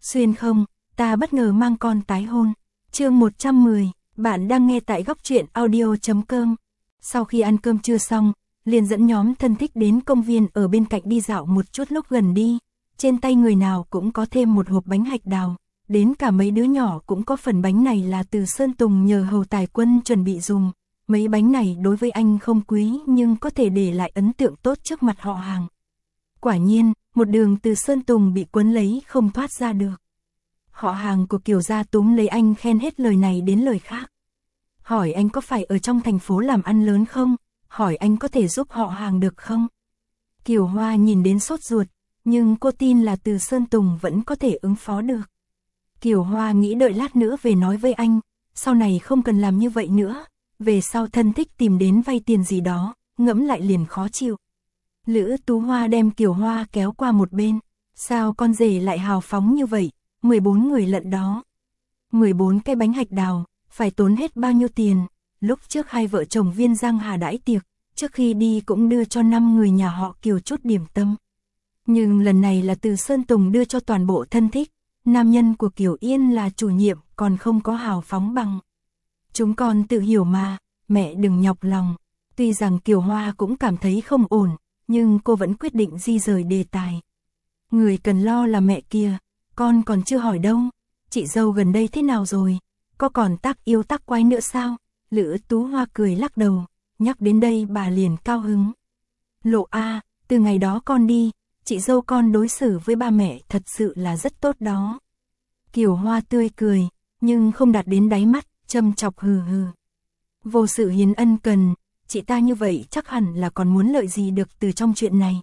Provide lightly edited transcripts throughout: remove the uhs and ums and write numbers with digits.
Xuyên không, ta bất ngờ mang con tái hôn. Chương 110, bạn đang nghe tại góc truyện audio.com. Sau khi ăn cơm trưa xong, liền dẫn nhóm thân thích đến công viên ở bên cạnh đi dạo một chút. Lúc gần đi, trên tay người nào cũng có thêm một hộp bánh hạch đào, đến cả mấy đứa nhỏ cũng có phần bánh này là từ Sơn Tùng nhờ Hầu Tài Quân chuẩn bị dùng. Mấy bánh này đối với anh không quý nhưng có thể để lại ấn tượng tốt trước mặt họ hàng. Quả nhiên, một đường từ Sơn Tùng bị quấn lấy không thoát ra được. Họ hàng của Kiều gia túm lấy anh khen hết lời này đến lời khác. Hỏi anh có phải ở trong thành phố làm ăn lớn không? Hỏi anh có thể giúp họ hàng được không? Kiều Hoa nhìn đến sốt ruột, nhưng cô tin là từ Sơn Tùng vẫn có thể ứng phó được. Kiều Hoa nghĩ đợi lát nữa về nói với anh, sau này không cần làm như vậy nữa. Về sau thân thích tìm đến vay tiền gì đó, ngẫm lại liền khó chịu. Lữ Tú Hoa đem Kiều Hoa kéo qua một bên. Sao con rể lại hào phóng như vậy, 14 người lận đó. 14 cái bánh hạch đào, phải tốn hết bao nhiêu tiền. Lúc trước hai vợ chồng Viên Giang Hà đãi tiệc, trước khi đi cũng đưa cho 5 người nhà họ Kiều chút điểm tâm. Nhưng lần này là từ Sơn Tùng đưa cho toàn bộ thân thích. Nam nhân của Kiều Yên là chủ nhiệm, còn không có hào phóng bằng. Chúng con tự hiểu mà, mẹ đừng nhọc lòng. Tuy rằng Kiều Hoa cũng cảm thấy không ổn, nhưng cô vẫn quyết định di rời đề tài. Người cần lo là mẹ kia, con còn chưa hỏi đâu. Chị dâu gần đây thế nào rồi? Có còn tác yêu tác quái nữa sao? Lữ Tú Hoa cười lắc đầu, nhắc đến đây bà liền cao hứng. Lộ A, từ ngày đó con đi, chị dâu con đối xử với ba mẹ thật sự là rất tốt đó. Kiều Hoa tươi cười, nhưng không đạt đến đáy mắt, châm chọc hừ hừ. Vô sự hiến ân cần, chị ta như vậy chắc hẳn là còn muốn lợi gì được từ trong chuyện này.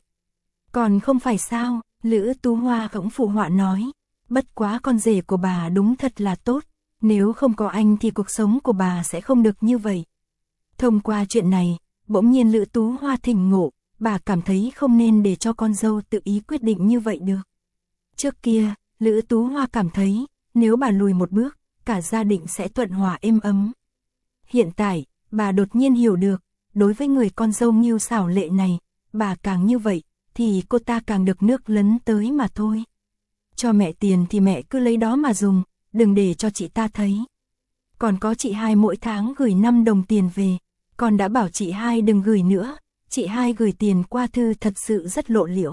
Còn không phải sao, Lữ Tú Hoa cũng phụ họa nói. Bất quá con rể của bà đúng thật là tốt, nếu không có anh thì cuộc sống của bà sẽ không được như vậy. Thông qua chuyện này, bỗng nhiên Lữ Tú Hoa thỉnh ngộ, bà cảm thấy không nên để cho con dâu tự ý quyết định như vậy được. Trước kia, Lữ Tú Hoa cảm thấy, nếu bà lùi một bước, cả gia đình sẽ thuận hòa êm ấm. Hiện tại, bà đột nhiên hiểu được, đối với người con dâu nghiêu xảo lệ này, bà càng như vậy, thì cô ta càng được nước lấn tới mà thôi. Cho mẹ tiền thì mẹ cứ lấy đó mà dùng, đừng để cho chị ta thấy. Còn có chị hai mỗi tháng gửi 5 đồng tiền về, con đã bảo chị hai đừng gửi nữa, chị hai gửi tiền qua thư thật sự rất lộ liễu.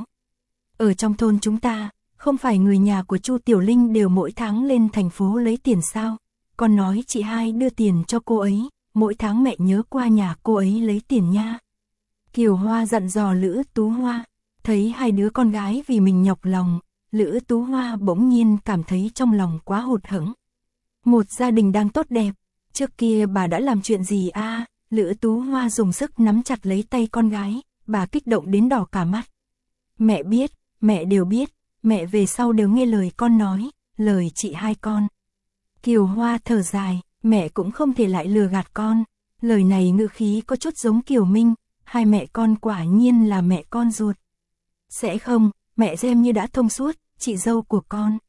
Ở trong thôn chúng ta, không phải người nhà của Chu Tiểu Linh đều mỗi tháng lên thành phố lấy tiền sao? Con nói chị hai đưa tiền cho cô ấy, mỗi tháng mẹ nhớ qua nhà cô ấy lấy tiền nha. Kiều Hoa dặn dò Lữ Tú Hoa, thấy hai đứa con gái vì mình nhọc lòng, Lữ Tú Hoa bỗng nhiên cảm thấy trong lòng quá hụt hẫng. Một gia đình đang tốt đẹp, trước kia bà đã làm chuyện gì a? Lữ Tú Hoa dùng sức nắm chặt lấy tay con gái, bà kích động đến đỏ cả mắt. Mẹ biết, mẹ đều biết, mẹ về sau đều nghe lời con nói, lời chị hai con. Kiều Hoa thở dài, mẹ cũng không thể lại lừa gạt con. Lời này ngữ khí có chút giống Kiều Minh, hai mẹ con quả nhiên là mẹ con ruột. Sẽ không, mẹ xem như đã thông suốt, chị dâu của con.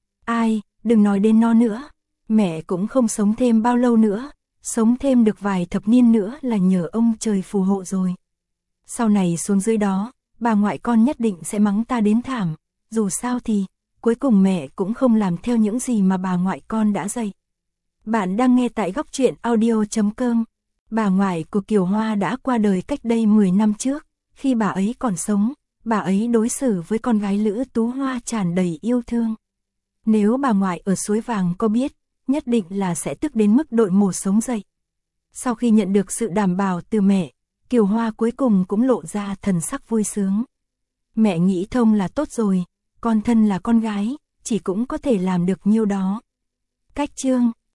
Ai, đừng nói đến nó nữa, mẹ cũng không sống thêm bao lâu nữa, sống thêm được vài thập niên nữa là nhờ ông trời phù hộ rồi. Sau này xuống dưới đó, bà ngoại con nhất định sẽ mắng ta đến thảm, dù sao thì, cuối cùng mẹ cũng không làm theo những gì mà bà ngoại con đã dạy. Bạn đang nghe tại góc truyện audio.com. Bà ngoại của Kiều Hoa đã qua đời cách đây 10 năm trước, khi bà ấy còn sống, bà ấy đối xử với con gái Lữ Tú Hoa tràn đầy yêu thương. Nếu bà ngoại ở Suối Vàng có biết, nhất định là sẽ tức đến mức đội mổ sống dậy. Sau khi nhận được sự đảm bảo từ mẹ, Kiều Hoa cuối cùng cũng lộ ra thần sắc vui sướng. Mẹ nghĩ thông là tốt rồi, con thân là con gái, chỉ cũng có thể làm được nhiêu đó. Cách chương